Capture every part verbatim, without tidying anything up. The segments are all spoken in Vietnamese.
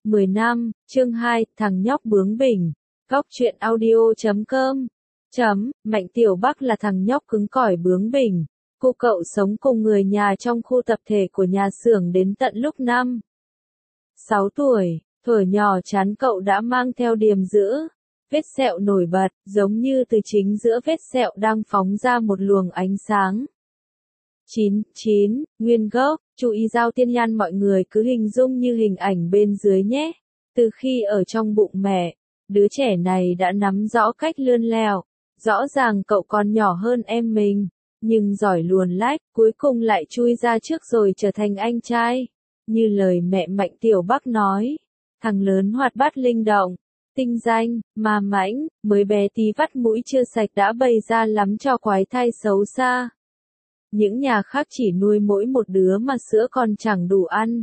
mười năm, chương hai, thằng nhóc bướng bỉnh. Góc truyện audio chấm com. Chấm, Mạnh Tiểu Bắc là thằng nhóc cứng cỏi bướng bỉnh. Cô cậu sống cùng người nhà trong khu tập thể của nhà xưởng đến tận lúc năm sáu tuổi, thuở nhỏ chán cậu đã mang theo điềm dữ. Vết sẹo nổi bật, giống như từ chính giữa vết sẹo đang phóng ra một luồng ánh sáng. chín chín, nguyên gốc, chú ý Giao Tiên Nhan, mọi người cứ hình dung như hình ảnh bên dưới nhé. Từ khi ở trong bụng mẹ, đứa trẻ này đã nắm rõ cách lươn lẹo. Rõ ràng cậu còn nhỏ hơn em mình, nhưng giỏi luồn lách, cuối cùng lại chui ra trước rồi trở thành anh trai. Như lời mẹ Mạnh Tiểu Bắc nói, thằng lớn hoạt bát linh động, tinh danh, ma mãnh, mới bé tí vắt mũi chưa sạch đã bày ra lắm trò quái thai xấu xa. Những nhà khác chỉ nuôi mỗi một đứa mà sữa còn chẳng đủ ăn.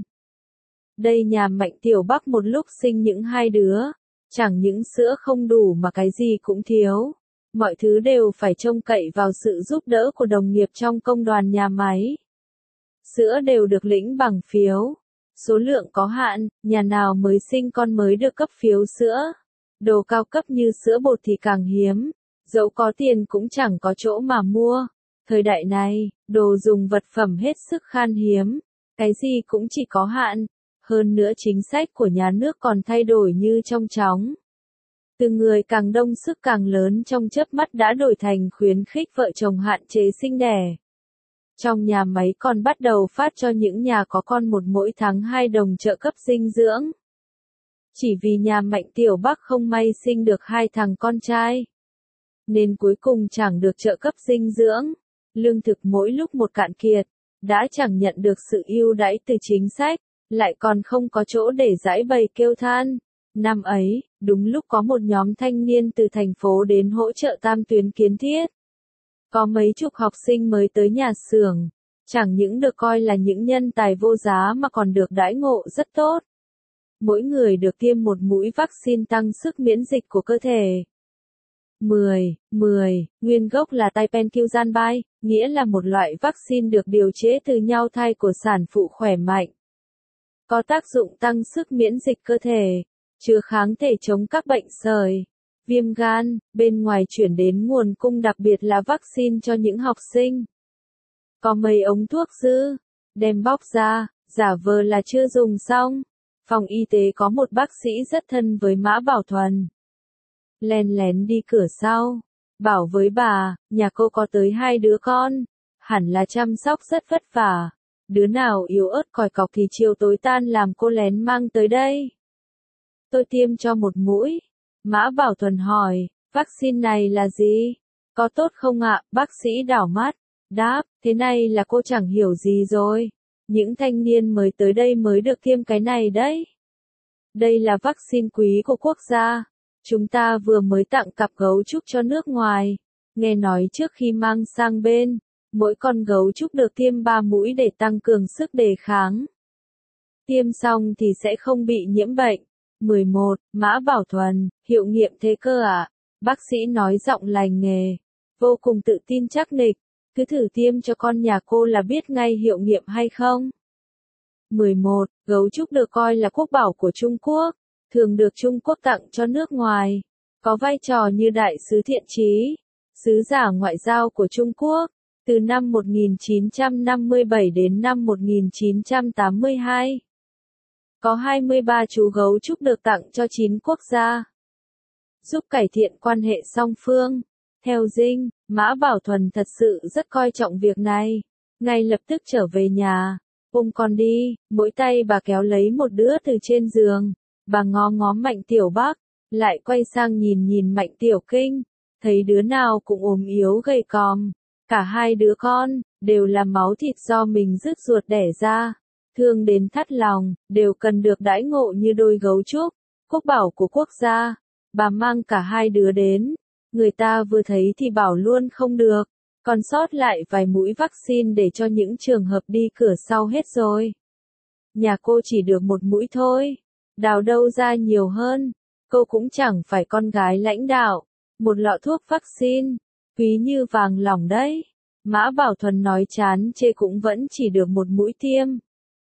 Đây nhà Mạnh Tiểu Bắc một lúc sinh những hai đứa, chẳng những sữa không đủ mà cái gì cũng thiếu. Mọi thứ đều phải trông cậy vào sự giúp đỡ của đồng nghiệp trong công đoàn nhà máy. Sữa đều được lĩnh bằng phiếu. Số lượng có hạn, nhà nào mới sinh con mới được cấp phiếu sữa. Đồ cao cấp như sữa bột thì càng hiếm. Dẫu có tiền cũng chẳng có chỗ mà mua. Thời đại này, đồ dùng vật phẩm hết sức khan hiếm. Cái gì cũng chỉ có hạn. Hơn nữa chính sách của nhà nước còn thay đổi như trong chóng. Từ người càng đông sức càng lớn trong chớp mắt đã đổi thành khuyến khích vợ chồng hạn chế sinh đẻ. Trong nhà máy còn bắt đầu phát cho những nhà có con một mỗi tháng hai đồng trợ cấp dinh dưỡng. Chỉ vì nhà Mạnh Tiểu Bắc không may sinh được hai thằng con trai, nên cuối cùng chẳng được trợ cấp dinh dưỡng. Lương thực mỗi lúc một cạn kiệt, đã chẳng nhận được sự ưu đãi từ chính sách, lại còn không có chỗ để giãi bày kêu than. Năm ấy, đúng lúc có một nhóm thanh niên từ thành phố đến hỗ trợ tam tuyến kiến thiết. Có mấy chục học sinh mới tới nhà xưởng, chẳng những được coi là những nhân tài vô giá mà còn được đãi ngộ rất tốt. Mỗi người được tiêm một mũi vaccine tăng sức miễn dịch của cơ thể. mười, mười, nguyên gốc là Tipenquizanbai, nghĩa là một loại vaccine được điều chế từ nhau thai của sản phụ khỏe mạnh. Có tác dụng tăng sức miễn dịch cơ thể, chứa kháng thể chống các bệnh sởi, viêm gan, bên ngoài chuyển đến nguồn cung đặc biệt là vaccine cho những học sinh. Có mấy ống thuốc dư, đem bóc ra, giả vờ là chưa dùng xong. Phòng y tế có một bác sĩ rất thân với Mã Bảo Thuần. Len lén đi cửa sau, bảo với bà, nhà cô có tới hai đứa con, hẳn là chăm sóc rất vất vả. Đứa nào yếu ớt còi cọc thì chiều tối tan làm cô lén mang tới đây. Tôi tiêm cho một mũi. Mã Bảo Thuần hỏi, vaccine này là gì? Có tốt không ạ? Bác sĩ đảo mắt, đáp, thế này là cô chẳng hiểu gì rồi. Những thanh niên mới tới đây mới được tiêm cái này đấy. Đây là vaccine quý của quốc gia. Chúng ta vừa mới tặng cặp gấu trúc cho nước ngoài. Nghe nói trước khi mang sang bên, mỗi con gấu trúc được tiêm ba mũi để tăng cường sức đề kháng. Tiêm xong thì sẽ không bị nhiễm bệnh. mười một, Mã Bảo Thuần, hiệu nghiệm thế cơ ạ? À? Bác sĩ nói giọng lành nghề, vô cùng tự tin chắc nịch, cứ thử tiêm cho con nhà cô là biết ngay hiệu nghiệm hay không. mười một, gấu trúc được coi là quốc bảo của Trung Quốc, thường được Trung Quốc tặng cho nước ngoài, có vai trò như đại sứ thiện chí, sứ giả ngoại giao của Trung Quốc, từ năm một nghìn chín trăm năm mươi bảy đến năm một nghìn chín trăm tám mươi hai. Có hai mươi ba chú gấu trúc được tặng cho chín quốc gia, giúp cải thiện quan hệ song phương. Theo Dinh, Mã Bảo Thuần thật sự rất coi trọng việc này. Ngay lập tức trở về nhà, ôm con đi, mỗi tay bà kéo lấy một đứa từ trên giường. Bà ngó ngó Mạnh Tiểu Bắc, lại quay sang nhìn nhìn Mạnh Tiểu Kinh, thấy đứa nào cũng ốm yếu gầy còm. Cả hai đứa con, đều là máu thịt do mình rứt ruột đẻ ra. Thương đến thắt lòng, đều cần được đãi ngộ như đôi gấu trúc, quốc bảo của quốc gia. Bà mang cả hai đứa đến, người ta vừa thấy thì bảo luôn không được, còn sót lại vài mũi vaccine để cho những trường hợp đi cửa sau hết rồi. Nhà cô chỉ được một mũi thôi, đào đâu ra nhiều hơn, cô cũng chẳng phải con gái lãnh đạo, một lọ thuốc vaccine, quý như vàng lỏng đấy. Mã Bảo Thuần nói chán chê cũng vẫn chỉ được một mũi tiêm.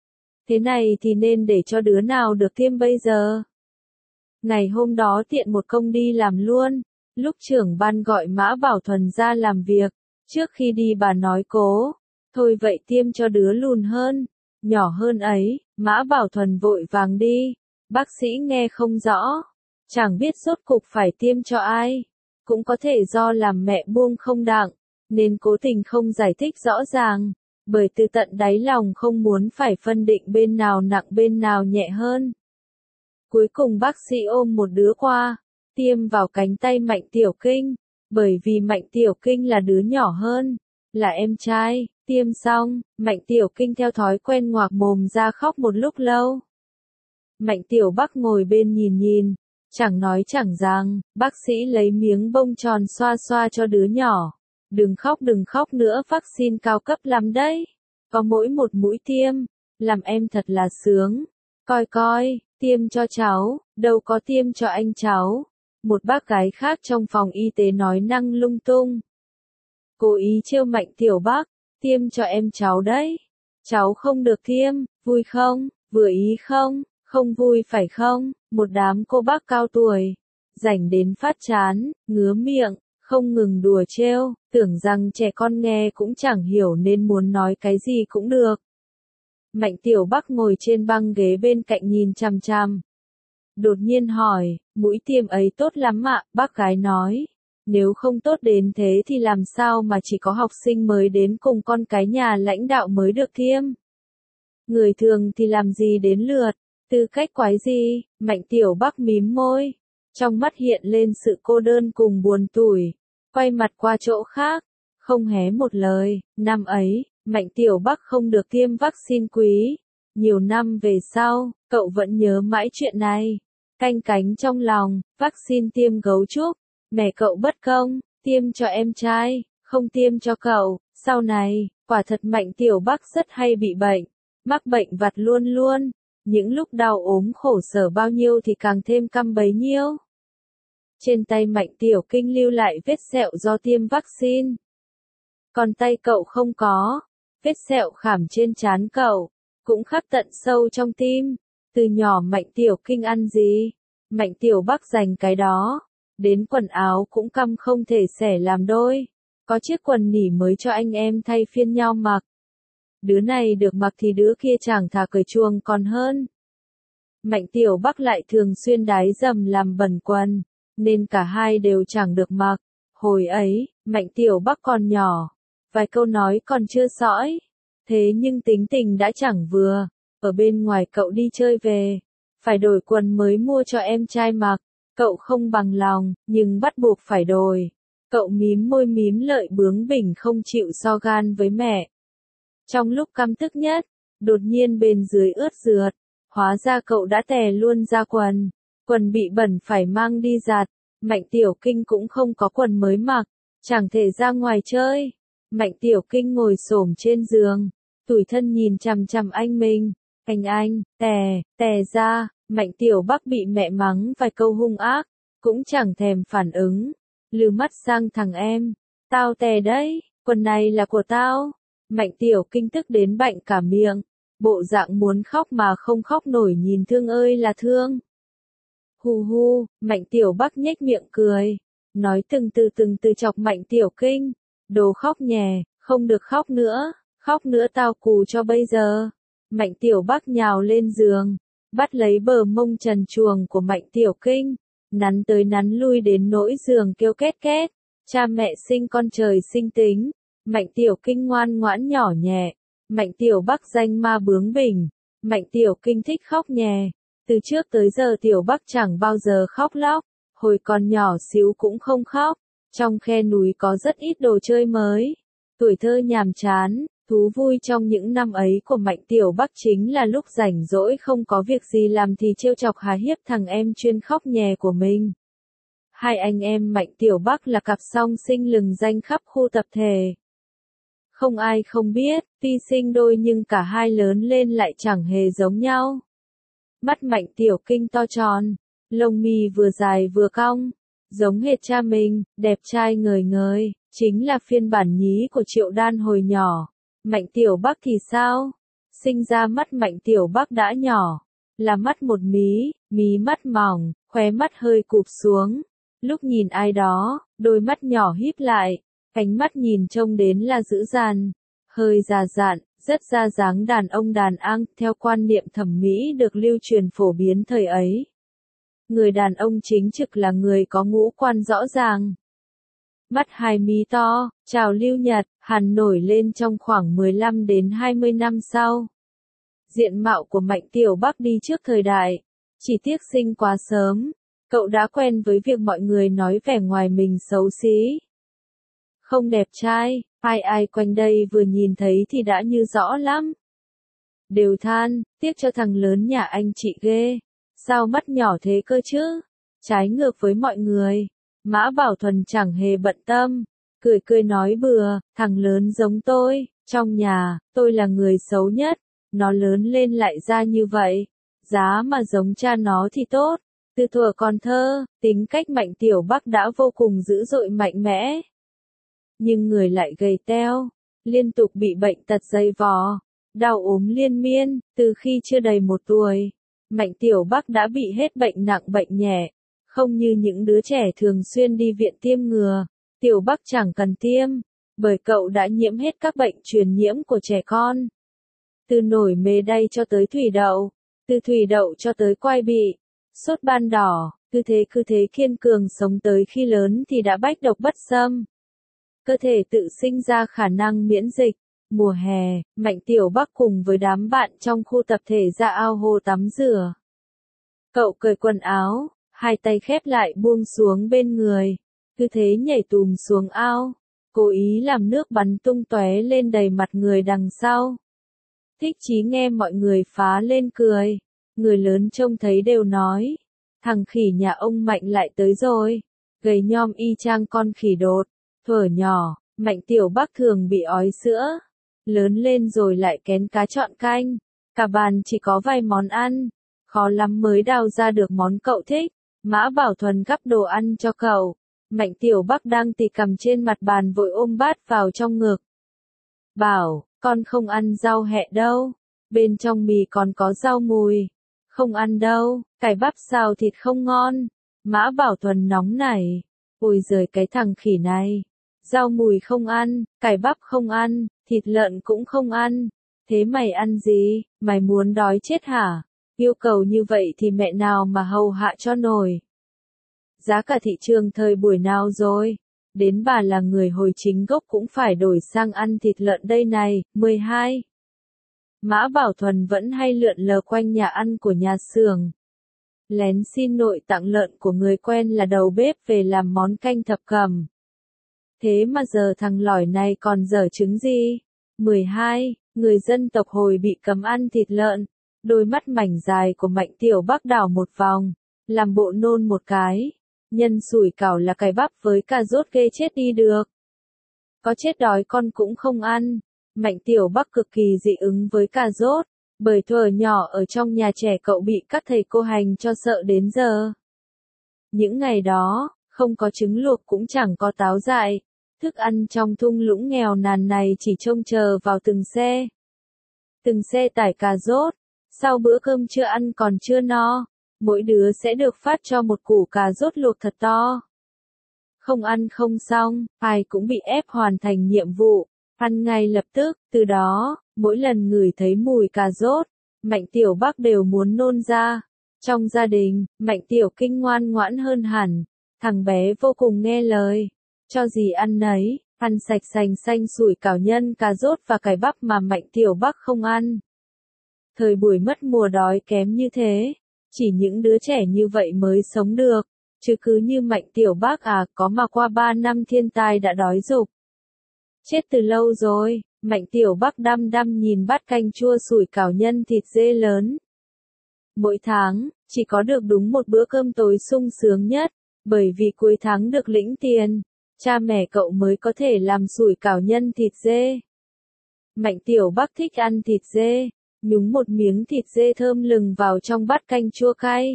Thế này thì nên để cho đứa nào được tiêm bây giờ? Ngày hôm đó tiện một công đi làm luôn, lúc trưởng ban gọi Mã Bảo Thuần ra làm việc, trước khi đi bà nói cố, thôi vậy tiêm cho đứa lùn hơn, nhỏ hơn ấy, Mã Bảo Thuần vội vàng đi, bác sĩ nghe không rõ, chẳng biết rốt cục phải tiêm cho ai, cũng có thể do làm mẹ buông không đặng, nên cố tình không giải thích rõ ràng, bởi từ tận đáy lòng không muốn phải phân định bên nào nặng bên nào nhẹ hơn. Cuối cùng bác sĩ ôm một đứa qua, tiêm vào cánh tay Mạnh Tiểu Kinh, bởi vì Mạnh Tiểu Kinh là đứa nhỏ hơn, là em trai, tiêm xong, Mạnh Tiểu Kinh theo thói quen ngoạc mồm ra khóc một lúc lâu. Mạnh Tiểu Bắc ngồi bên nhìn nhìn, chẳng nói chẳng rằng, bác sĩ lấy miếng bông tròn xoa xoa cho đứa nhỏ. Đừng khóc đừng khóc nữa, vaccine cao cấp lắm đấy, có mỗi một mũi tiêm, làm em thật là sướng. Coi coi, tiêm cho cháu, đâu có tiêm cho anh cháu. Một bác gái khác trong phòng y tế nói năng lung tung. Cố ý trêu Mạnh Tiểu Bắc, tiêm cho em cháu đấy. Cháu không được tiêm, vui không, vừa ý không, không vui phải không? Một đám cô bác cao tuổi, rảnh đến phát chán, ngứa miệng, không ngừng đùa trêu, tưởng rằng trẻ con nghe cũng chẳng hiểu nên muốn nói cái gì cũng được. Mạnh Tiểu Bắc ngồi trên băng ghế bên cạnh nhìn chằm chằm. Đột nhiên hỏi, mũi tiêm ấy tốt lắm ạ, bác gái nói. Nếu không tốt đến thế thì làm sao mà chỉ có học sinh mới đến cùng con cái nhà lãnh đạo mới được tiêm. Người thường thì làm gì đến lượt, tư cách quái gì, Mạnh Tiểu Bắc mím môi. Trong mắt hiện lên sự cô đơn cùng buồn tủi, quay mặt qua chỗ khác, không hé một lời. Năm ấy, Mạnh Tiểu Bắc không được tiêm vaccine quý. Nhiều năm về sau, cậu vẫn nhớ mãi chuyện này. Canh cánh trong lòng, vaccine tiêm gấu trúc, mẹ cậu bất công, tiêm cho em trai, không tiêm cho cậu. Sau này, quả thật Mạnh Tiểu Bắc rất hay bị bệnh, mắc bệnh vặt luôn luôn. Những lúc đau ốm khổ sở bao nhiêu thì càng thêm căm bấy nhiêu. Trên tay Mạnh Tiểu Kinh lưu lại vết sẹo do tiêm vaccine. Còn tay cậu không có. Vết sẹo khảm trên trán cậu, cũng khắc tận sâu trong tim. Từ nhỏ Mạnh Tiểu Kinh ăn gì, Mạnh Tiểu Bắc dành cái đó. Đến quần áo cũng căm không thể xẻ làm đôi. Có chiếc quần nỉ mới cho anh em thay phiên nhau mặc. Đứa này được mặc thì đứa kia chẳng thà cởi chuồng còn hơn. Mạnh Tiểu Bắc lại thường xuyên đái dầm làm bẩn quần, nên cả hai đều chẳng được mặc. Hồi ấy, Mạnh Tiểu Bắc còn nhỏ, vài câu nói còn chưa sõi, thế nhưng tính tình đã chẳng vừa. Ở bên ngoài cậu đi chơi về, phải đổi quần mới mua cho em trai mặc, cậu không bằng lòng, nhưng bắt buộc phải đổi. Cậu mím môi mím lợi bướng bỉnh không chịu so gan với mẹ. Trong lúc căm tức nhất, đột nhiên bên dưới ướt rượt, hóa ra cậu đã tè luôn ra quần, quần bị bẩn phải mang đi giặt. Mạnh Tiểu Kinh cũng không có quần mới mặc, chẳng thể ra ngoài chơi. Mạnh Tiểu Kinh ngồi xổm trên giường, tủi thân nhìn chằm chằm anh mình. Anh anh, tè, tè ra. Mạnh Tiểu Bắc bị mẹ mắng vài câu hung ác, cũng chẳng thèm phản ứng. Lừ mắt sang thằng em, tao tè đấy, quần này là của tao. Mạnh Tiểu Kinh tức đến bạnh cả miệng, bộ dạng muốn khóc mà không khóc nổi, nhìn thương ơi là thương. Hu hu, Mạnh Tiểu Bắc nhếch miệng cười, nói từng từ từng từ chọc Mạnh Tiểu Kinh. Đồ khóc nhè, không được khóc nữa, khóc nữa tao cù cho bây giờ. Mạnh Tiểu Bắc nhào lên giường, bắt lấy bờ mông trần truồng của Mạnh Tiểu Kinh, nắn tới nắn lui đến nỗi giường kêu két két. Cha mẹ sinh con trời sinh tính. Mạnh Tiểu Kinh ngoan ngoãn nhỏ nhẹ, Mạnh Tiểu Bắc danh ma bướng bỉnh. Mạnh Tiểu Kinh thích khóc nhè. Từ trước tới giờ Tiểu Bắc chẳng bao giờ khóc lóc, hồi còn nhỏ xíu cũng không khóc. Trong khe núi có rất ít đồ chơi mới. Tuổi thơ nhàm chán, thú vui trong những năm ấy của Mạnh Tiểu Bắc chính là lúc rảnh rỗi không có việc gì làm thì trêu chọc hài hiếp thằng em chuyên khóc nhè của mình. Hai anh em Mạnh Tiểu Bắc là cặp song sinh lừng danh khắp khu tập thể. Không ai không biết, tuy sinh đôi nhưng cả hai lớn lên lại chẳng hề giống nhau. Mắt Mạnh Tiểu Kinh to tròn, lông mi vừa dài vừa cong, giống hệt cha mình, đẹp trai ngời ngời, chính là phiên bản nhí của Triệu Đan hồi nhỏ. Mạnh Tiểu Bắc thì sao? Sinh ra mắt Mạnh Tiểu Bắc đã nhỏ, là mắt một mí, mí mắt mỏng, khóe mắt hơi cụp xuống. Lúc nhìn ai đó, đôi mắt nhỏ híp lại, ánh mắt nhìn trông đến là dữ dằn, hơi già dặn, rất ra dáng đàn ông đàn ang theo quan niệm thẩm mỹ được lưu truyền phổ biến thời ấy. Người đàn ông chính trực là người có ngũ quan rõ ràng. Mắt hai mí to, trào lưu Nhật, Hàn nổi lên trong khoảng mười lăm đến hai mươi năm sau. Diện mạo của Mạnh Tiểu Bắc đi trước thời đại, chỉ tiếc sinh quá sớm, cậu đã quen với việc mọi người nói vẻ ngoài mình xấu xí. Không đẹp trai, ai ai quanh đây vừa nhìn thấy thì đã như rõ lắm. Đều than, tiếc cho thằng lớn nhà anh chị ghê, sao mắt nhỏ thế cơ chứ, trái ngược với mọi người. Mã Bảo Thuần chẳng hề bận tâm, cười cười nói bừa, thằng lớn giống tôi, trong nhà, tôi là người xấu nhất, nó lớn lên lại ra như vậy, giá mà giống cha nó thì tốt. Từ thuở còn thơ, tính cách Mạnh Tiểu Bắc đã vô cùng dữ dội mạnh mẽ. Nhưng người lại gầy teo, liên tục bị bệnh tật dày vò, đau ốm liên miên, từ khi chưa đầy một tuổi. Mạnh Tiểu Bắc đã bị hết bệnh nặng bệnh nhẹ, không như những đứa trẻ thường xuyên đi viện tiêm ngừa. Tiểu Bắc chẳng cần tiêm, bởi cậu đã nhiễm hết các bệnh truyền nhiễm của trẻ con. Từ nổi mề đay cho tới thủy đậu, từ thủy đậu cho tới quai bị, sốt ban đỏ, cứ thế cứ thế kiên cường sống tới khi lớn thì đã bách độc bất xâm. Cơ thể tự sinh ra khả năng miễn dịch. Mùa hè, Mạnh Tiểu Bắc cùng với đám bạn trong khu tập thể ra ao hồ tắm rửa. Cậu cởi quần áo, hai tay khép lại buông xuống bên người, cứ thế nhảy tùm xuống ao, cố ý làm nước bắn tung tóe lên đầy mặt người đằng sau. Thích chí nghe mọi người phá lên cười, người lớn trông thấy đều nói, thằng khỉ nhà ông Mạnh lại tới rồi, gầy nhom y chang con khỉ đột. Thuở nhỏ, Mạnh Tiểu Bắc thường bị ói sữa, lớn lên rồi lại kén cá chọn canh, cả bàn chỉ có vài món ăn, khó lắm mới đào ra được món cậu thích. Mã Bảo Thuần gắp đồ ăn cho cậu, Mạnh Tiểu Bắc đang tì cầm trên mặt bàn vội ôm bát vào trong ngực. Bảo, con không ăn rau hẹ đâu, bên trong mì còn có rau mùi. Không ăn đâu, cải bắp xào thịt không ngon. Mã Bảo Thuần nóng nảy, ôi giời cái thằng khỉ này. Rau mùi không ăn, cải bắp không ăn, thịt lợn cũng không ăn. Thế mày ăn gì, mày muốn đói chết hả? Yêu cầu như vậy thì mẹ nào mà hầu hạ cho nổi. Giá cả thị trường thời buổi nào rồi? Đến bà là người hồi chính gốc cũng phải đổi sang ăn thịt lợn đây này. mười hai. Mã Bảo Thuần vẫn hay lượn lờ quanh nhà ăn của nhà xưởng. Lén xin nội tặng lợn của người quen là đầu bếp về làm món canh thập cẩm. Thế mà giờ thằng lỏi này còn dở trứng gì? mười hai. Người dân tộc hồi bị cấm ăn thịt lợn. Đôi mắt mảnh dài của Mạnh Tiểu Bắc đảo một vòng, làm bộ nôn một cái. Nhân sủi cảo là cải bắp với cà rốt ghê chết đi được. Có chết đói con cũng không ăn. Mạnh Tiểu Bắc cực kỳ dị ứng với cà rốt, bởi thuở nhỏ ở trong nhà trẻ cậu bị các thầy cô hành cho sợ đến giờ. Những ngày đó, không có trứng luộc cũng chẳng có táo dại. Thức ăn trong thung lũng nghèo nàn này chỉ trông chờ vào từng xe. Từng xe tải cà rốt. Sau bữa cơm trưa ăn còn chưa no, mỗi đứa sẽ được phát cho một củ cà rốt luộc thật to. Không ăn không xong, ai cũng bị ép hoàn thành nhiệm vụ, ăn ngay lập tức. Từ đó, mỗi lần ngửi thấy mùi cà rốt, Mạnh Tiểu Bắc đều muốn nôn ra. Trong gia đình, Mạnh Tiểu Kinh ngoan ngoãn hơn hẳn, thằng bé vô cùng nghe lời, cho gì ăn nấy, ăn sạch sành xanh sủi cảo nhân cà rốt và cải bắp mà Mạnh Tiểu Bắc không ăn. Thời buổi mất mùa đói kém như thế, chỉ những đứa trẻ như vậy mới sống được, chứ cứ như Mạnh Tiểu Bắc à, có mà qua ba năm thiên tai đã đói rục. Chết từ lâu rồi. Mạnh Tiểu Bắc đăm đăm nhìn bát canh chua sủi cảo nhân thịt dê lớn. Mỗi tháng, chỉ có được đúng một bữa cơm tối sung sướng nhất, bởi vì cuối tháng được lĩnh tiền, cha mẹ cậu mới có thể làm sủi cảo nhân thịt dê. Mạnh Tiểu Bắc thích ăn thịt dê, nhúng một miếng thịt dê thơm lừng vào trong bát canh chua cay.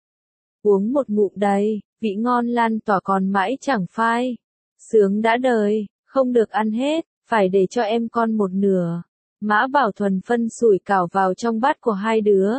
Uống một ngụm đầy, vị ngon lan tỏa còn mãi chẳng phai. Sướng đã đời, không được ăn hết, phải để cho em con một nửa. Mã Bảo Thuần phân sủi cảo vào trong bát của hai đứa.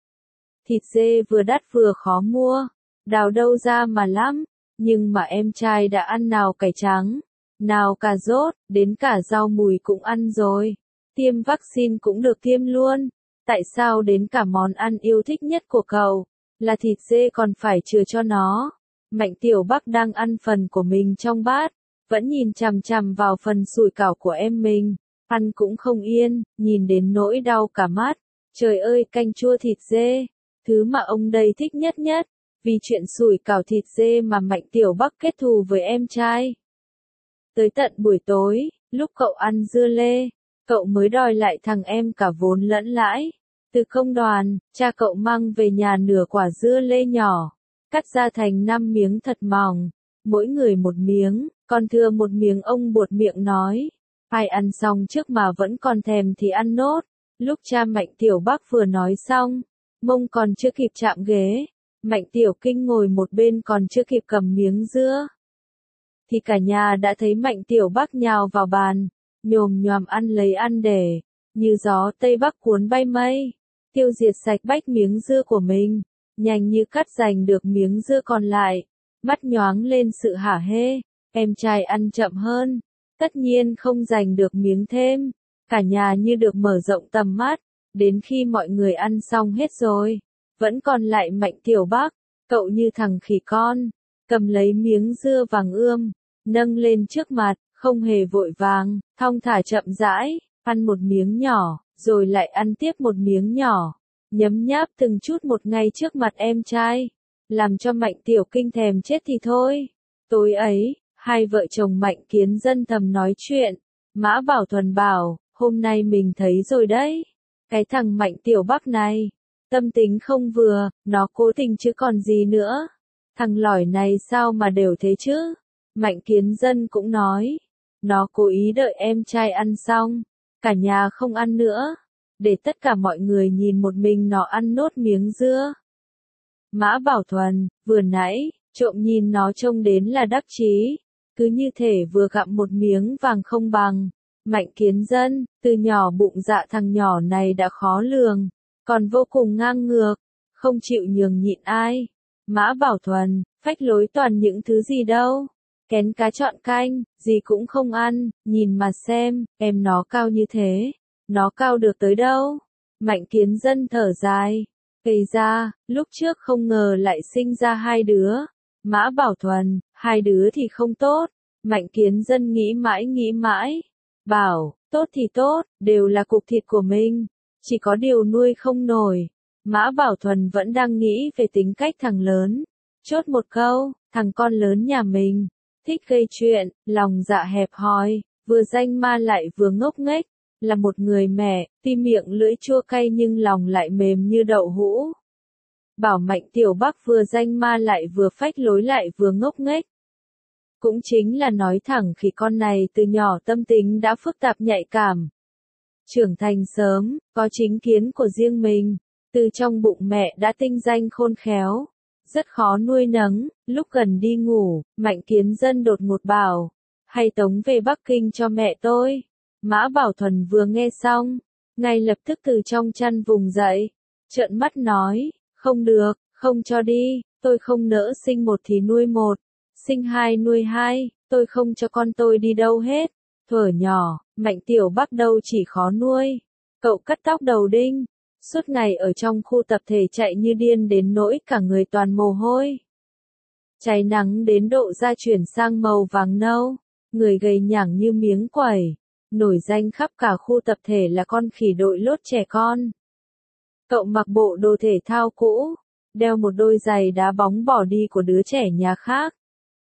Thịt dê vừa đắt vừa khó mua, đào đâu ra mà lắm, nhưng mà em trai đã ăn nào cải trắng, nào cà rốt, đến cả rau mùi cũng ăn rồi. Tiêm vaccine cũng được tiêm luôn. Tại sao đến cả món ăn yêu thích nhất của cậu, là thịt dê còn phải chừa cho nó? Mạnh Tiểu Bắc đang ăn phần của mình trong bát, vẫn nhìn chằm chằm vào phần sủi cảo của em mình. Ăn cũng không yên, nhìn đến nỗi đau cả mắt. Trời ơi, canh chua thịt dê, thứ mà ông đây thích nhất nhất. Vì chuyện sủi cảo thịt dê mà Mạnh Tiểu Bắc kết thù với em trai. Tới tận buổi tối, lúc cậu ăn dưa lê, cậu mới đòi lại thằng em cả vốn lẫn lãi. Từ công đoàn, cha cậu mang về nhà nửa quả dưa lê nhỏ, cắt ra thành năm miếng thật mỏng, mỗi người một miếng, còn thừa một miếng. Ông buột miệng nói, ai ăn xong trước mà vẫn còn thèm thì ăn nốt. Lúc cha Mạnh Tiểu Bắc vừa nói xong, mông còn chưa kịp chạm ghế, Mạnh Tiểu Kinh ngồi một bên còn chưa kịp cầm miếng dưa, thì cả nhà đã thấy Mạnh Tiểu Bắc nhào vào bàn, nhồm nhoàm ăn lấy ăn để, như gió Tây Bắc cuốn bay mây, tiêu diệt sạch bách miếng dưa của mình, nhanh như cắt giành được miếng dưa còn lại, mắt nhoáng lên sự hả hê. Em trai ăn chậm hơn, tất nhiên không giành được miếng thêm, cả nhà như được mở rộng tầm mắt, đến khi mọi người ăn xong hết rồi, vẫn còn lại Mạnh Tiểu Bắc, cậu như thằng khỉ con, cầm lấy miếng dưa vàng ươm, nâng lên trước mặt, không hề vội vàng, thong thả chậm rãi, ăn một miếng nhỏ, rồi lại ăn tiếp một miếng nhỏ, nhấm nháp từng chút một ngay trước mặt em trai, làm cho Mạnh Tiểu Kinh thèm chết thì thôi. Tối ấy, hai vợ chồng Mạnh Kiến Dân thầm nói chuyện, Mã Bảo Thuần bảo, hôm nay mình thấy rồi đấy, cái thằng Mạnh Tiểu Bắc này, tâm tính không vừa, nó cố tình chứ còn gì nữa, thằng lỏi này sao mà đều thế chứ. Mạnh Kiến Dân cũng nói, nó cố ý đợi em trai ăn xong, cả nhà không ăn nữa, để tất cả mọi người nhìn một mình nó ăn nốt miếng dưa. Mã Bảo Thuần, vừa nãy, trộm nhìn nó trông đến là đắc chí, cứ như thể vừa gặm một miếng vàng không bằng. Mạnh Kiến Dân, từ nhỏ bụng dạ thằng nhỏ này đã khó lường, còn vô cùng ngang ngược, không chịu nhường nhịn ai. Mã Bảo Thuần, phách lối toàn những thứ gì đâu, kén cá chọn canh, gì cũng không ăn, nhìn mà xem, em nó cao như thế, nó cao được tới đâu. Mạnh Kiến Dân thở dài, kể ra, lúc trước không ngờ lại sinh ra hai đứa. Mã Bảo Thuần, hai đứa thì không tốt. Mạnh Kiến Dân nghĩ mãi nghĩ mãi, bảo, tốt thì tốt, đều là cục thịt của mình, chỉ có điều nuôi không nổi. Mã Bảo Thuần vẫn đang nghĩ về tính cách thằng lớn, chốt một câu, thằng con lớn nhà mình, thích gây chuyện, lòng dạ hẹp hòi, vừa danh ma lại vừa ngốc nghếch, là một người mẹ, tuy miệng lưỡi chua cay nhưng lòng lại mềm như đậu hũ. Bảo Mạnh Tiểu Bắc vừa danh ma lại vừa phách lối lại vừa ngốc nghếch. Cũng chính là nói thẳng khi con này từ nhỏ tâm tính đã phức tạp nhạy cảm. Trưởng thành sớm, có chính kiến của riêng mình, từ trong bụng mẹ đã tinh danh khôn khéo, rất khó nuôi nấng. Lúc gần đi ngủ, Mạnh Kiến Dân đột ngột bảo, hay tống về Bắc Kinh cho mẹ tôi. Mã Bảo Thuần vừa nghe xong, ngay lập tức từ trong chăn vùng dậy, trợn mắt nói, không được, không cho đi, tôi không nỡ sinh một thì nuôi một, sinh hai nuôi hai, tôi không cho con tôi đi đâu hết. Thuở nhỏ, Mạnh Tiểu Bắc đâu chỉ khó nuôi, cậu cắt tóc đầu đinh, suốt ngày ở trong khu tập thể chạy như điên đến nỗi cả người toàn mồ hôi. Cháy nắng đến độ da chuyển sang màu vàng nâu, người gầy nhảng như miếng quẩy, nổi danh khắp cả khu tập thể là con khỉ đội lốt trẻ con. Cậu mặc bộ đồ thể thao cũ, đeo một đôi giày đá bóng bỏ đi của đứa trẻ nhà khác.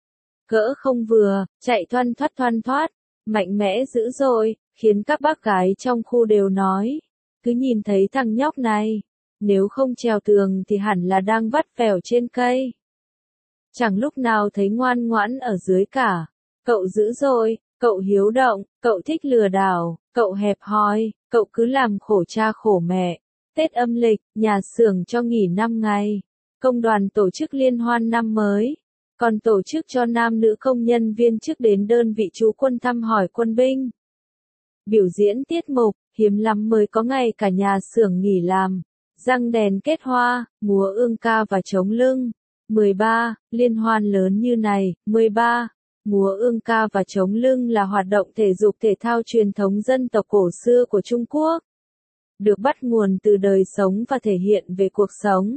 Cỡ không vừa, chạy thoăn thoắt thoăn thoát, mạnh mẽ dữ dội, khiến các bác gái trong khu đều nói, cứ nhìn thấy thằng nhóc này, nếu không trèo tường thì hẳn là đang vắt vẻo trên cây. Chẳng lúc nào thấy ngoan ngoãn ở dưới cả. Cậu dữ dội, cậu hiếu động, cậu thích lừa đảo, cậu hẹp hòi, cậu cứ làm khổ cha khổ mẹ. Tết âm lịch, nhà xưởng cho nghỉ năm ngày. Công đoàn tổ chức liên hoan năm mới. Còn tổ chức cho nam nữ công nhân viên chức đến đơn vị trú quân thăm hỏi quân binh. Biểu diễn tiết mục, hiếm lắm mới có ngày cả nhà xưởng nghỉ làm, răng đèn kết hoa, múa ương ca và trống lưng. mười ba. Liên hoan lớn như này. mười ba. Múa ương ca và trống lưng là hoạt động thể dục thể thao truyền thống dân tộc cổ xưa của Trung Quốc, được bắt nguồn từ đời sống và thể hiện về cuộc sống,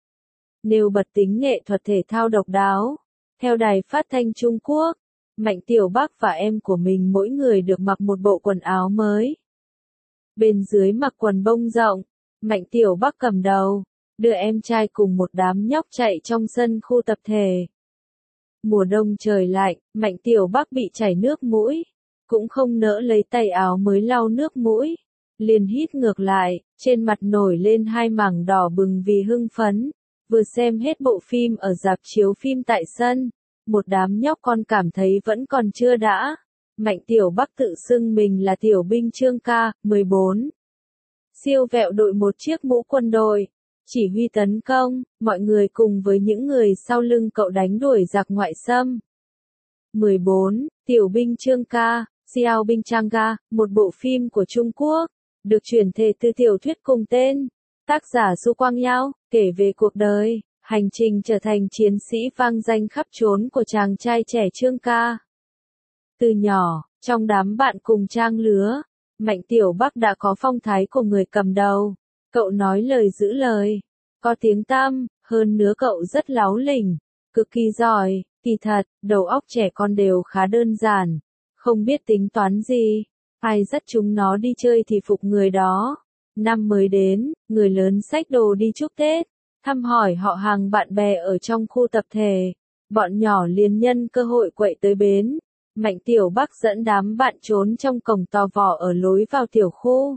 nêu bật tính nghệ thuật thể thao độc đáo. Theo Đài Phát thanh Trung Quốc, Mạnh Tiểu Bắc và em của mình mỗi người được mặc một bộ quần áo mới. Bên dưới mặc quần bông rộng, Mạnh Tiểu Bắc cầm đầu, đưa em trai cùng một đám nhóc chạy trong sân khu tập thể. Mùa đông trời lạnh, Mạnh Tiểu Bắc bị chảy nước mũi, cũng không nỡ lấy tay áo mới lau nước mũi, liền hít ngược lại, trên mặt nổi lên hai mảng đỏ bừng vì hưng phấn. Vừa xem hết bộ phim ở rạp chiếu phim tại sân, một đám nhóc con cảm thấy vẫn còn chưa đã. Mạnh Tiểu Bắc tự xưng mình là tiểu binh Trương Ca. mười bốn. Siêu vẹo đội một chiếc mũ quân đội, chỉ huy tấn công, mọi người cùng với những người sau lưng cậu đánh đuổi giặc ngoại xâm. mười bốn. Tiểu binh Trương Ca, Xiao binh Trang Ga, một bộ phim của Trung Quốc, được chuyển thể từ tiểu thuyết cùng tên. Tác giả Du Quang Yao, kể về cuộc đời, hành trình trở thành chiến sĩ vang danh khắp trốn của chàng trai trẻ Trương Ca. Từ nhỏ, trong đám bạn cùng trang lứa, Mạnh Tiểu Bắc đã có phong thái của người cầm đầu. Cậu nói lời giữ lời, có tiếng tăm, hơn nữa cậu rất láu lỉnh, cực kỳ giỏi. Kỳ thật, đầu óc trẻ con đều khá đơn giản, không biết tính toán gì. Ai dắt chúng nó đi chơi thì phục người đó. Năm mới đến, người lớn xách đồ đi chúc Tết, thăm hỏi họ hàng bạn bè ở trong khu tập thể. Bọn nhỏ liền nhân cơ hội quậy tới bến. Mạnh Tiểu Bắc dẫn đám bạn trốn trong cổng tò vò ở lối vào tiểu khu.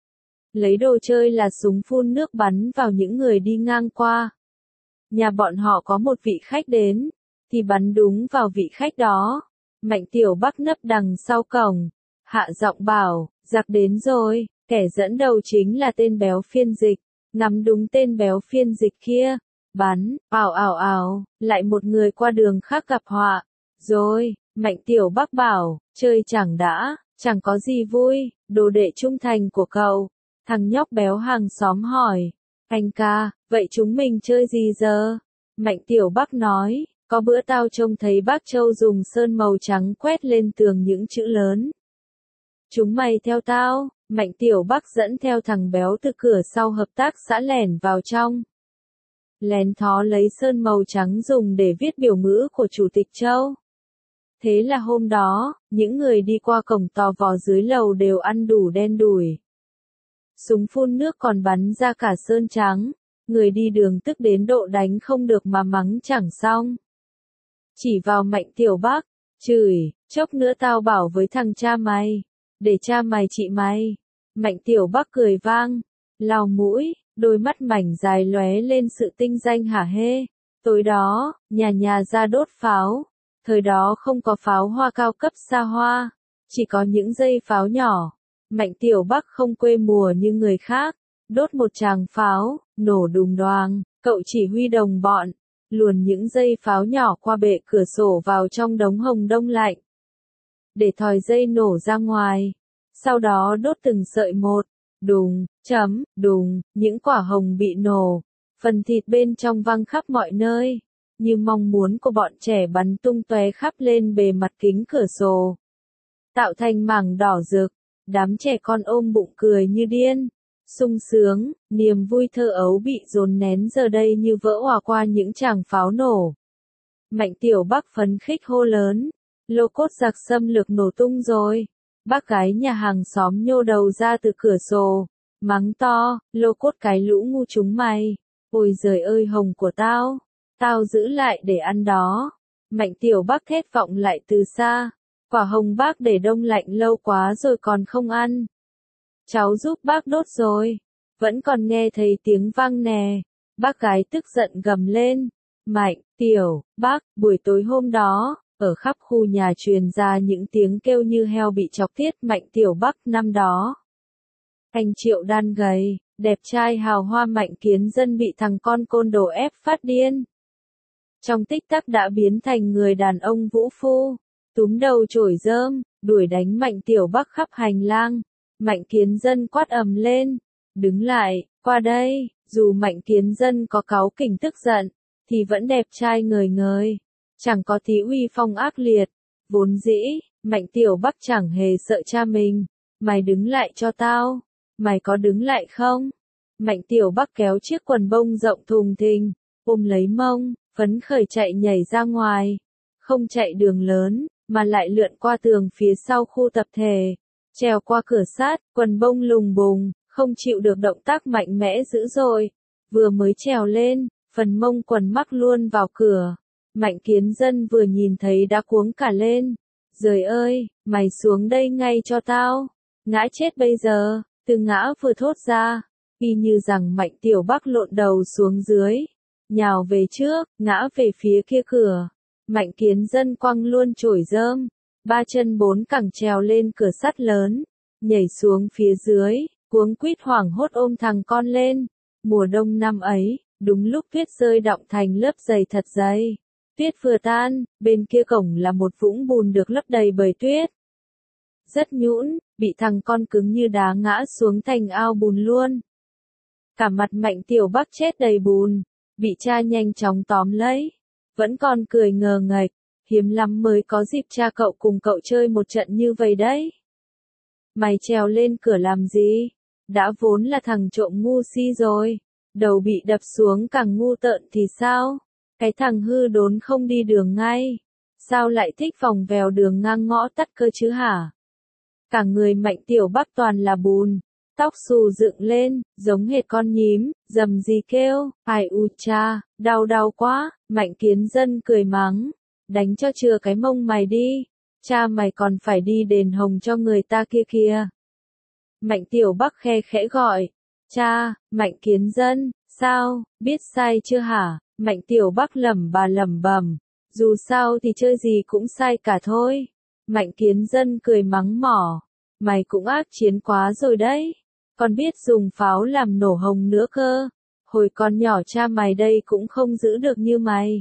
Lấy đồ chơi là súng phun nước bắn vào những người đi ngang qua. Nhà bọn họ có một vị khách đến, thì bắn đúng vào vị khách đó. Mạnh Tiểu Bắc nấp đằng sau cổng, hạ giọng bảo, giặc đến rồi. Kẻ dẫn đầu chính là tên béo phiên dịch, ngắm đúng tên béo phiên dịch kia, bắn, ào ào ào, lại một người qua đường khác gặp họa. Rồi, Mạnh Tiểu Bắc bảo, chơi chẳng đã, chẳng có gì vui, đồ đệ trung thành của cậu. Thằng nhóc béo hàng xóm hỏi, anh ca, vậy chúng mình chơi gì giờ? Mạnh Tiểu Bắc nói, có bữa tao trông thấy bác Châu dùng sơn màu trắng quét lên tường những chữ lớn. Chúng mày theo tao. Mạnh Tiểu Bắc dẫn theo thằng béo từ cửa sau hợp tác xã lẻn vào trong. Lén thó lấy sơn màu trắng dùng để viết biểu ngữ của Chủ tịch Châu. Thế là hôm đó, những người đi qua cổng tò vò dưới lầu đều ăn đủ đen đủi. Súng phun nước còn bắn ra cả sơn trắng, người đi đường tức đến độ đánh không được mà mắng chẳng xong. Chỉ vào Mạnh Tiểu Bắc, chửi, chốc nữa tao bảo với thằng cha mày, để cha mày trị mày. Mạnh Tiểu Bắc cười vang, lau mũi, đôi mắt mảnh dài lóe lên sự tinh danh hả hê. Tối đó, nhà nhà ra đốt pháo. Thời đó không có pháo hoa cao cấp xa hoa, chỉ có những dây pháo nhỏ. Mạnh Tiểu Bắc không quê mùa như người khác, đốt một tràng pháo, nổ đùng đoàng, cậu chỉ huy đồng bọn, luồn những dây pháo nhỏ qua bệ cửa sổ vào trong đống hồng đông lạnh, để thòi dây nổ ra ngoài. Sau đó đốt từng sợi một, đùng, chấm, đùng, những quả hồng bị nổ, phần thịt bên trong văng khắp mọi nơi, như mong muốn của bọn trẻ bắn tung tóe khắp lên bề mặt kính cửa sổ, tạo thành mảng đỏ rực. Đám trẻ con ôm bụng cười như điên, sung sướng, niềm vui thơ ấu bị dồn nén giờ đây như vỡ òa qua những tràng pháo nổ. Mạnh Tiểu Bắc phấn khích hô lớn, lô cốt giặc xâm lược nổ tung rồi. Bác gái nhà hàng xóm nhô đầu ra từ cửa sổ, mắng to, lô cốt cái lũ ngu chúng mày. Ôi giời ơi hồng của tao, tao giữ lại để ăn đó. Mạnh Tiểu Bắc thét vọng lại từ xa, quả hồng bác để đông lạnh lâu quá rồi còn không ăn. Cháu giúp bác đốt rồi, vẫn còn nghe thấy tiếng vang nè. Bác gái tức giận gầm lên, Mạnh Tiểu Bắc, buổi tối hôm đó, ở khắp khu nhà truyền ra những tiếng kêu như heo bị chọc tiết. Mạnh Tiểu Bắc năm đó, anh Triệu đan gầy, đẹp trai hào hoa Mạnh Kiến Dân bị thằng con côn đồ ép phát điên. Trong tích tắc đã biến thành người đàn ông vũ phu, túm đầu chổi rơm, đuổi đánh Mạnh Tiểu Bắc khắp hành lang. Mạnh Kiến Dân quát ầm lên. Đứng lại, qua đây, dù Mạnh Kiến Dân có cáu kỉnh tức giận, thì vẫn đẹp trai ngời ngời. Chẳng có tí uy phong ác liệt. Vốn dĩ, Mạnh Tiểu Bắc chẳng hề sợ cha mình. Mày đứng lại cho tao. Mày có đứng lại không? Mạnh Tiểu Bắc kéo chiếc quần bông rộng thùng thình, ôm lấy mông, phấn khởi chạy nhảy ra ngoài. Không chạy đường lớn, mà lại lượn qua tường phía sau khu tập thể. Trèo qua cửa sắt, quần bông lùng bùng, không chịu được động tác mạnh mẽ dữ dội. Vừa mới trèo lên, phần mông quần mắc luôn vào cửa. Mạnh Kiến Dân vừa nhìn thấy đã cuống cả lên. Giời ơi, mày xuống đây ngay cho tao. Ngã chết bây giờ, từ ngã vừa thốt ra. Y như rằng Mạnh Tiểu Bắc lộn đầu xuống dưới. Nhào về trước, ngã về phía kia cửa. Mạnh Kiến Dân quăng luôn chổi rơm. Ba chân bốn cẳng trèo lên cửa sắt lớn. Nhảy xuống phía dưới, cuống quýt hoảng hốt ôm thằng con lên. Mùa đông năm ấy, đúng lúc tuyết rơi đọng thành lớp dày thật dày. Tuyết vừa tan, bên kia cổng là một vũng bùn được lấp đầy bởi tuyết. Rất nhũn, bị thằng con cứng như đá ngã xuống thành ao bùn luôn. Cả mặt Mạnh Tiểu Bắc chết đầy bùn, bị cha nhanh chóng tóm lấy. Vẫn còn cười ngờ nghệch, hiếm lắm mới có dịp cha cậu cùng cậu chơi một trận như vậy đấy. Mày trèo lên cửa làm gì? Đã vốn là thằng trộm ngu si rồi, đầu bị đập xuống càng ngu tợn thì sao? Cái thằng hư đốn không đi đường ngay, sao lại thích vòng vèo đường ngang ngõ tắt cơ chứ hả? Cả người Mạnh Tiểu Bắc toàn là bùn, tóc xù dựng lên, giống hệt con nhím, rầm rì kêu, ai u cha, đau đau quá. Mạnh Kiến Dân cười mắng, đánh cho chừa cái mông mày đi, cha mày còn phải đi đền hồng cho người ta kia kìa. Mạnh Tiểu Bắc khe khẽ gọi, cha. Mạnh Kiến Dân, sao, biết sai chưa hả? Mạnh Tiểu Bắc lẩm bà lẩm bẩm, dù sao thì chơi gì cũng sai cả thôi. Mạnh Kiến Dân cười mắng mỏ, mày cũng ác chiến quá rồi đấy, còn biết dùng pháo làm nổ hồng nữa cơ. Hồi còn nhỏ cha mày đây cũng không giữ được như mày.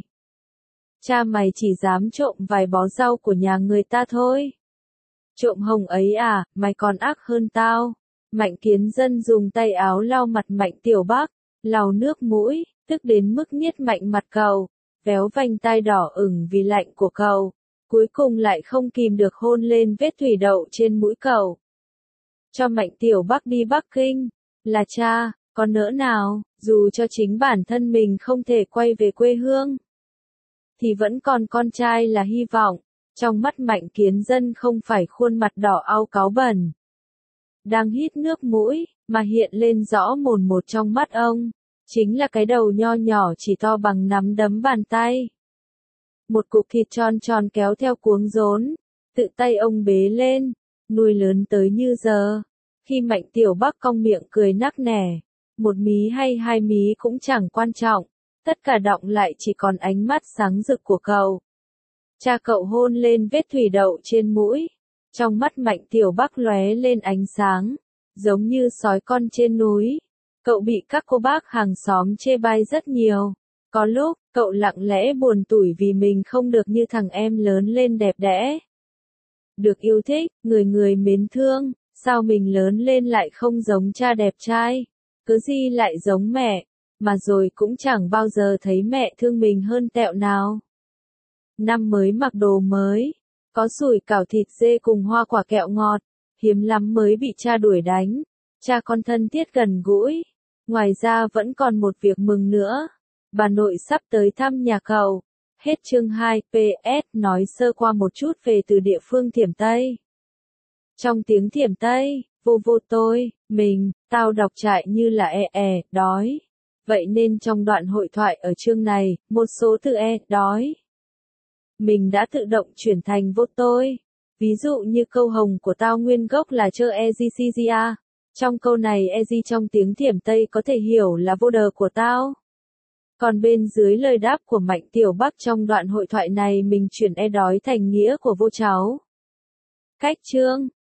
Cha mày chỉ dám trộm vài bó rau của nhà người ta thôi. Trộm hồng ấy à, mày còn ác hơn tao. Mạnh Kiến Dân dùng tay áo lau mặt Mạnh Tiểu Bắc, lau nước mũi, tức đến mức nhiết mạnh mặt cậu, véo vành tai đỏ ửng vì lạnh của cậu, cuối cùng lại không kìm được hôn lên vết thủy đậu trên mũi cậu. Cho Mạnh Tiểu Bắc đi Bắc Kinh, là cha, có nỡ nào, dù cho chính bản thân mình không thể quay về quê hương, thì vẫn còn con trai là hy vọng. Trong mắt Mạnh Kiến Dân không phải khuôn mặt đỏ au cáu bẩn, đang hít nước mũi, mà hiện lên rõ mồn một trong mắt ông, chính là cái đầu nho nhỏ chỉ to bằng nắm đấm bàn tay. Một cục thịt tròn tròn kéo theo cuống rốn, tự tay ông bế lên, nuôi lớn tới như giờ. Khi Mạnh Tiểu Bắc cong miệng cười nắc nẻ, một mí hay hai mí cũng chẳng quan trọng, tất cả đọng lại chỉ còn ánh mắt sáng rực của cậu. Cha cậu hôn lên vết thủy đậu trên mũi, trong mắt Mạnh Tiểu Bắc lóe lên ánh sáng, giống như sói con trên núi. Cậu bị các cô bác hàng xóm chê bai rất nhiều. Có lúc, cậu lặng lẽ buồn tủi vì mình không được như thằng em lớn lên đẹp đẽ, được yêu thích, người người mến thương. Sao mình lớn lên lại không giống cha đẹp trai, cứ gì lại giống mẹ, mà rồi cũng chẳng bao giờ thấy mẹ thương mình hơn tẹo nào. Năm mới mặc đồ mới, có sủi cảo thịt dê cùng hoa quả kẹo ngọt, hiếm lắm mới bị cha đuổi đánh. Cha con thân thiết gần gũi. Ngoài ra vẫn còn một việc mừng nữa, bà nội sắp tới thăm nhà cậu. Hết chương hai, pê ét nói sơ qua một chút về từ địa phương Thiểm Tây. Trong tiếng Thiểm Tây, vô vô tôi, mình, tao đọc trại như là e e, đói. Vậy nên trong đoạn hội thoại ở chương này, một số từ e, đói, mình đã tự động chuyển thành vô tôi. Ví dụ như câu hồng của tao nguyên gốc là chơ egcgia. Trong câu này eg trong tiếng Thiểm Tây có thể hiểu là vô đờ của tao. Còn bên dưới lời đáp của Mạnh Tiểu Bắc trong đoạn hội thoại này mình chuyển e đói thành nghĩa của vô cháu. Cách chương